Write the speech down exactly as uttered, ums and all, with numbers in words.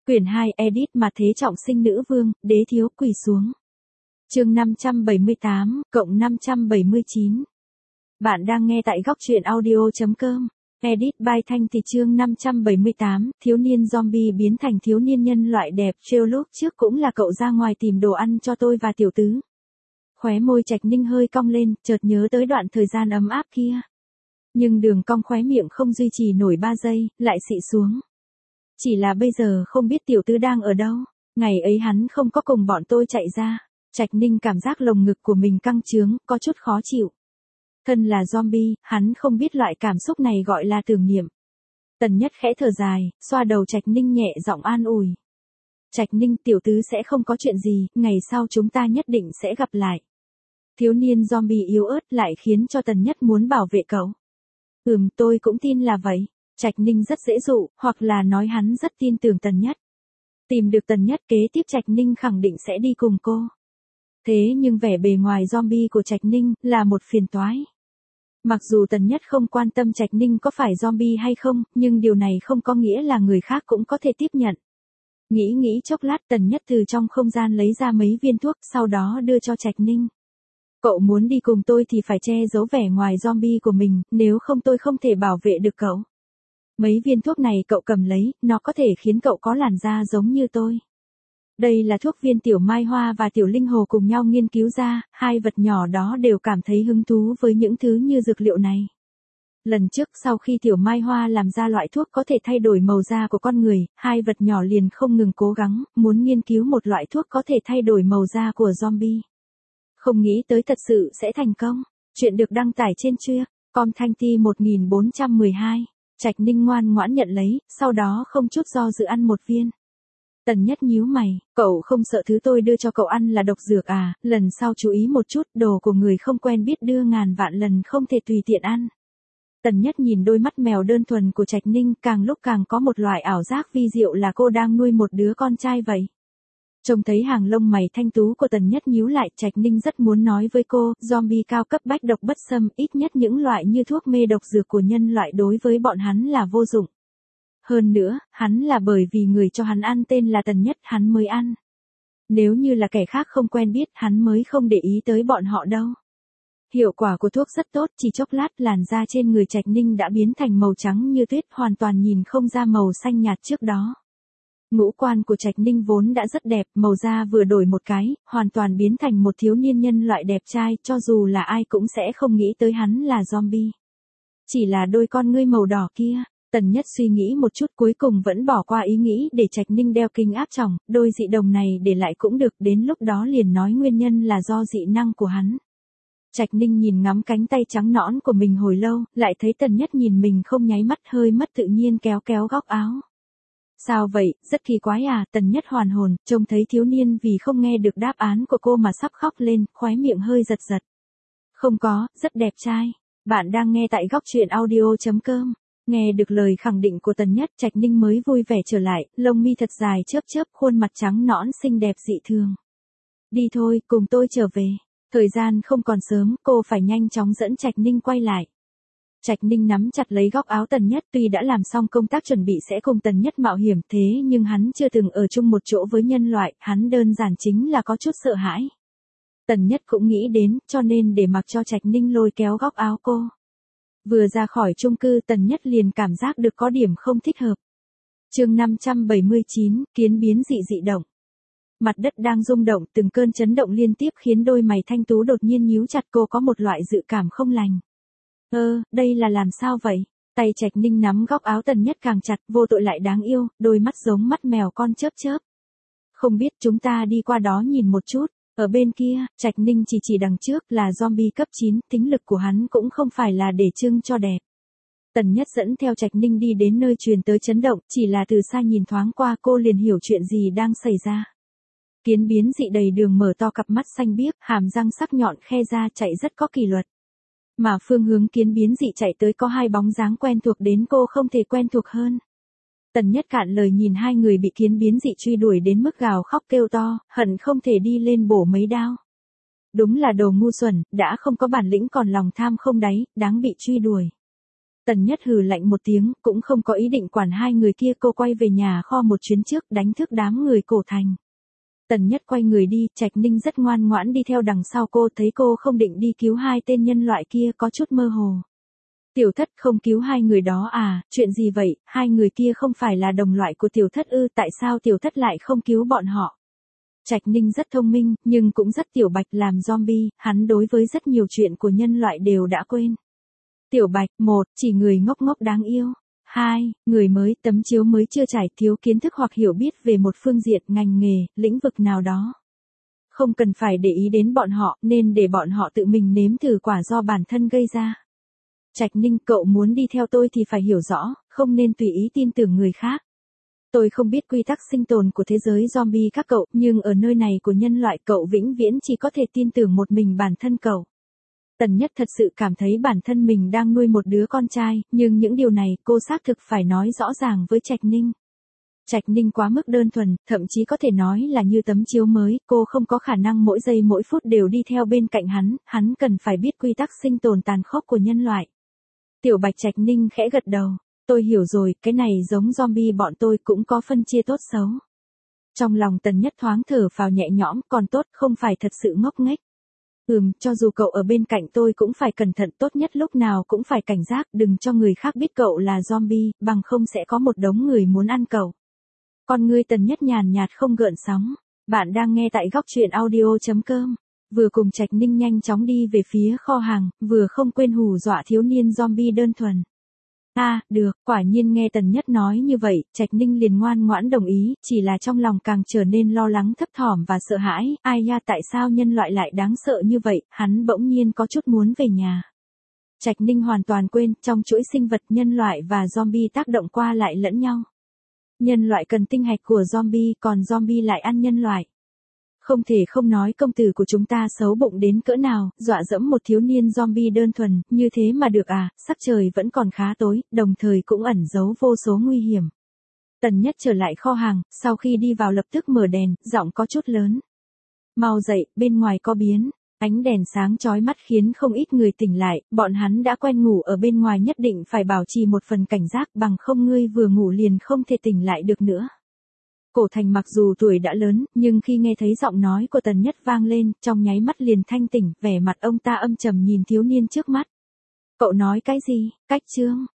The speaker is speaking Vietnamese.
Quyển hai edit mà thế trọng sinh nữ vương, đế thiếu quỳ xuống. Chương năm trăm bảy mươi tám, cộng năm trăm bảy mươi chín. Bạn đang nghe tại góc truyện audio chấm com. Edit by Thanh thì chương năm trăm bảy mươi tám, thiếu niên zombie biến thành thiếu niên nhân loại đẹp trêu lúc trước cũng là cậu ra ngoài tìm đồ ăn cho tôi và tiểu tứ. Khóe môi Trạch Ninh hơi cong lên, chợt nhớ tới đoạn thời gian ấm áp kia. Nhưng đường cong khóe miệng không duy trì nổi ba giây, lại xị xuống. Chỉ là bây giờ không biết tiểu tứ đang ở đâu, ngày ấy hắn không có cùng bọn tôi chạy ra. Trạch Ninh cảm giác lồng ngực của mình căng trướng, có chút khó chịu. Thân là zombie, hắn không biết loại cảm xúc này gọi là tưởng niệm. Tần Nhất khẽ thở dài, xoa đầu Trạch Ninh nhẹ giọng an ủi. Trạch Ninh, tiểu tứ sẽ không có chuyện gì, ngày sau chúng ta nhất định sẽ gặp lại. Thiếu niên zombie yếu ớt lại khiến cho Tần Nhất muốn bảo vệ cậu. Ừm, tôi cũng tin là vậy. Trạch Ninh rất dễ dụ, hoặc là nói hắn rất tin tưởng Tần Nhất. Tìm được Tần Nhất kế tiếp Trạch Ninh khẳng định sẽ đi cùng cô. Thế nhưng vẻ bề ngoài zombie của Trạch Ninh là một phiền toái. Mặc dù Tần Nhất không quan tâm Trạch Ninh có phải zombie hay không, nhưng điều này không có nghĩa là người khác cũng có thể tiếp nhận. Nghĩ nghĩ chốc lát Tần Nhất từ trong không gian lấy ra mấy viên thuốc, sau đó đưa cho Trạch Ninh. Cậu muốn đi cùng tôi thì phải che giấu vẻ ngoài zombie của mình, nếu không tôi không thể bảo vệ được cậu. Mấy viên thuốc này cậu cầm lấy, nó có thể khiến cậu có làn da giống như tôi. Đây là thuốc viên Tiểu Mai Hoa và Tiểu Linh Hồ cùng nhau nghiên cứu ra, hai vật nhỏ đó đều cảm thấy hứng thú với những thứ như dược liệu này. Lần trước sau khi Tiểu Mai Hoa làm ra loại thuốc có thể thay đổi màu da của con người, hai vật nhỏ liền không ngừng cố gắng, muốn nghiên cứu một loại thuốc có thể thay đổi màu da của zombie. Không nghĩ tới thật sự sẽ thành công. Chuyện được đăng tải trên Truyện com Thanh Ti một nghìn bốn trăm mười hai. Trạch Ninh ngoan ngoãn nhận lấy, sau đó không chút do dự ăn một viên. Tần Nhất nhíu mày, cậu không sợ thứ tôi đưa cho cậu ăn là độc dược à, lần sau chú ý một chút, đồ của người không quen biết đưa ngàn vạn lần không thể tùy tiện ăn. Tần Nhất nhìn đôi mắt mèo đơn thuần của Trạch Ninh, càng lúc càng có một loại ảo giác vi diệu là cô đang nuôi một đứa con trai vậy. Trông thấy hàng lông mày thanh tú của Tần Nhất nhíu lại, Trạch Ninh rất muốn nói với cô, zombie cao cấp bách độc bất xâm, ít nhất những loại như thuốc mê độc dược của nhân loại đối với bọn hắn là vô dụng. Hơn nữa, hắn là bởi vì người cho hắn ăn tên là Tần Nhất hắn mới ăn. Nếu như là kẻ khác không quen biết hắn mới không để ý tới bọn họ đâu. Hiệu quả của thuốc rất tốt, chỉ chốc lát làn da trên người Trạch Ninh đã biến thành màu trắng như tuyết, hoàn toàn nhìn không ra màu xanh nhạt trước đó. Ngũ quan của Trạch Ninh vốn đã rất đẹp, màu da vừa đổi một cái, hoàn toàn biến thành một thiếu niên nhân loại đẹp trai, cho dù là ai cũng sẽ không nghĩ tới hắn là zombie. Chỉ là đôi con ngươi màu đỏ kia, Tần Nhất suy nghĩ một chút cuối cùng vẫn bỏ qua ý nghĩ để Trạch Ninh đeo kính áp tròng, đôi dị đồng này để lại cũng được, đến lúc đó liền nói nguyên nhân là do dị năng của hắn. Trạch Ninh nhìn ngắm cánh tay trắng nõn của mình hồi lâu, lại thấy Tần Nhất nhìn mình không nháy mắt, hơi mất tự nhiên kéo kéo góc áo. Sao vậy, rất kỳ quái à, Tần Nhất hoàn hồn, trông thấy thiếu niên vì không nghe được đáp án của cô mà sắp khóc lên, khóe miệng hơi giật giật. Không có, rất đẹp trai. Bạn đang nghe tại góc truyện audio chấm com. Nghe được lời khẳng định của Tần Nhất, Trạch Ninh mới vui vẻ trở lại, lông mi thật dài chớp chớp, khuôn mặt trắng nõn xinh đẹp dị thường. Đi thôi, cùng tôi trở về. Thời gian không còn sớm, cô phải nhanh chóng dẫn Trạch Ninh quay lại. Trạch Ninh nắm chặt lấy góc áo Tần Nhất, tuy đã làm xong công tác chuẩn bị sẽ cùng Tần Nhất mạo hiểm, thế nhưng hắn chưa từng ở chung một chỗ với nhân loại, hắn đơn giản chính là có chút sợ hãi. Tần Nhất cũng nghĩ đến, cho nên để mặc cho Trạch Ninh lôi kéo góc áo cô. Vừa ra khỏi chung cư Tần Nhất liền cảm giác được có điểm không thích hợp. Chương năm trăm bảy mươi chín, kiến biến dị dị động. Mặt đất đang rung động, từng cơn chấn động liên tiếp khiến đôi mày thanh tú đột nhiên nhíu chặt, cô có một loại dự cảm không lành. Ơ, đây là làm sao vậy? Tay Trạch Ninh nắm góc áo Tần Nhất càng chặt, vô tội lại đáng yêu, đôi mắt giống mắt mèo con chớp chớp. Không biết, chúng ta đi qua đó nhìn một chút. Ở bên kia, Trạch Ninh chỉ chỉ đằng trước là zombie cấp chín, tính lực của hắn cũng không phải là để trưng cho đẹp. Tần Nhất dẫn theo Trạch Ninh đi đến nơi truyền tới chấn động, chỉ là từ xa nhìn thoáng qua cô liền hiểu chuyện gì đang xảy ra. Kiến biến dị đầy đường mở to cặp mắt xanh biếc, hàm răng sắc nhọn khe ra, chạy rất có kỷ luật. Mà phương hướng kiến biến dị chạy tới có hai bóng dáng quen thuộc đến cô không thể quen thuộc hơn. Tần Nhất cạn lời nhìn hai người bị kiến biến dị truy đuổi đến mức gào khóc kêu to, hận không thể đi lên bổ mấy đao. Đúng là đồ ngu xuẩn, đã không có bản lĩnh còn lòng tham không đáy, đáng bị truy đuổi. Tần Nhất hừ lạnh một tiếng, cũng không có ý định quản hai người kia. Cô quay về nhà kho một chuyến trước, đánh thức đám người cổ thành. Tần Nhất quay người đi, Trạch Ninh rất ngoan ngoãn đi theo đằng sau cô, thấy cô không định đi cứu hai tên nhân loại kia, có chút mơ hồ. Tiểu Thất không cứu hai người đó à, chuyện gì vậy, hai người kia không phải là đồng loại của Tiểu Thất ư, tại sao Tiểu Thất lại không cứu bọn họ? Trạch Ninh rất thông minh, nhưng cũng rất tiểu bạch, làm zombie, hắn đối với rất nhiều chuyện của nhân loại đều đã quên. Tiểu Bạch, một, chỉ người ngốc ngốc đáng yêu. Hai, người mới, tấm chiếu mới chưa trải, thiếu kiến thức hoặc hiểu biết về một phương diện, ngành nghề, lĩnh vực nào đó. Không cần phải để ý đến bọn họ, nên để bọn họ tự mình nếm thử quả do bản thân gây ra. Trạch Ninh, cậu muốn đi theo tôi thì phải hiểu rõ, không nên tùy ý tin tưởng người khác. Tôi không biết quy tắc sinh tồn của thế giới zombie các cậu, nhưng ở nơi này của nhân loại cậu vĩnh viễn chỉ có thể tin tưởng một mình bản thân cậu. Tần Nhất thật sự cảm thấy bản thân mình đang nuôi một đứa con trai, nhưng những điều này cô xác thực phải nói rõ ràng với Trạch Ninh. Trạch Ninh quá mức đơn thuần, thậm chí có thể nói là như tấm chiếu mới, cô không có khả năng mỗi giây mỗi phút đều đi theo bên cạnh hắn, hắn cần phải biết quy tắc sinh tồn tàn khốc của nhân loại. Tiểu Bạch Trạch Ninh khẽ gật đầu, tôi hiểu rồi, cái này giống zombie bọn tôi cũng có phân chia tốt xấu. Trong lòng Tần Nhất thoáng thở phào nhẹ nhõm, còn tốt, không phải thật sự ngốc nghếch. Ừm, cho dù cậu ở bên cạnh tôi cũng phải cẩn thận, tốt nhất lúc nào cũng phải cảnh giác, đừng cho người khác biết cậu là zombie, bằng không sẽ có một đống người muốn ăn cậu. Con ngươi Tần Nhất nhàn nhạt không gợn sóng. Bạn đang nghe tại góc truyện audio chấm com. Vừa cùng Trạch Ninh nhanh chóng đi về phía kho hàng, vừa không quên hù dọa thiếu niên zombie đơn thuần. A, à, được, quả nhiên nghe Tần Nhất nói như vậy, Trạch Ninh liền ngoan ngoãn đồng ý, chỉ là trong lòng càng trở nên lo lắng thấp thỏm và sợ hãi, ai nha, tại sao nhân loại lại đáng sợ như vậy, hắn bỗng nhiên có chút muốn về nhà. Trạch Ninh hoàn toàn quên, trong chuỗi sinh vật nhân loại và zombie tác động qua lại lẫn nhau. Nhân loại cần tinh hạch của zombie, còn zombie lại ăn nhân loại. Không thể không nói công tử của chúng ta xấu bụng đến cỡ nào, dọa dẫm một thiếu niên zombie đơn thuần, như thế mà được à, sắc trời vẫn còn khá tối, đồng thời cũng ẩn giấu vô số nguy hiểm. Tần Nhất trở lại kho hàng, sau khi đi vào lập tức mở đèn, giọng có chút lớn. Mau dậy, bên ngoài có biến. Ánh đèn sáng chói mắt khiến không ít người tỉnh lại, bọn hắn đã quen ngủ ở bên ngoài, nhất định phải bảo trì một phần cảnh giác, bằng không ngươi vừa ngủ liền không thể tỉnh lại được nữa. Cổ Thành mặc dù tuổi đã lớn, nhưng khi nghe thấy giọng nói của Tần Nhất vang lên, trong nháy mắt liền thanh tỉnh, vẻ mặt ông ta âm trầm nhìn thiếu niên trước mắt. Cậu nói cái gì, Cách Trương?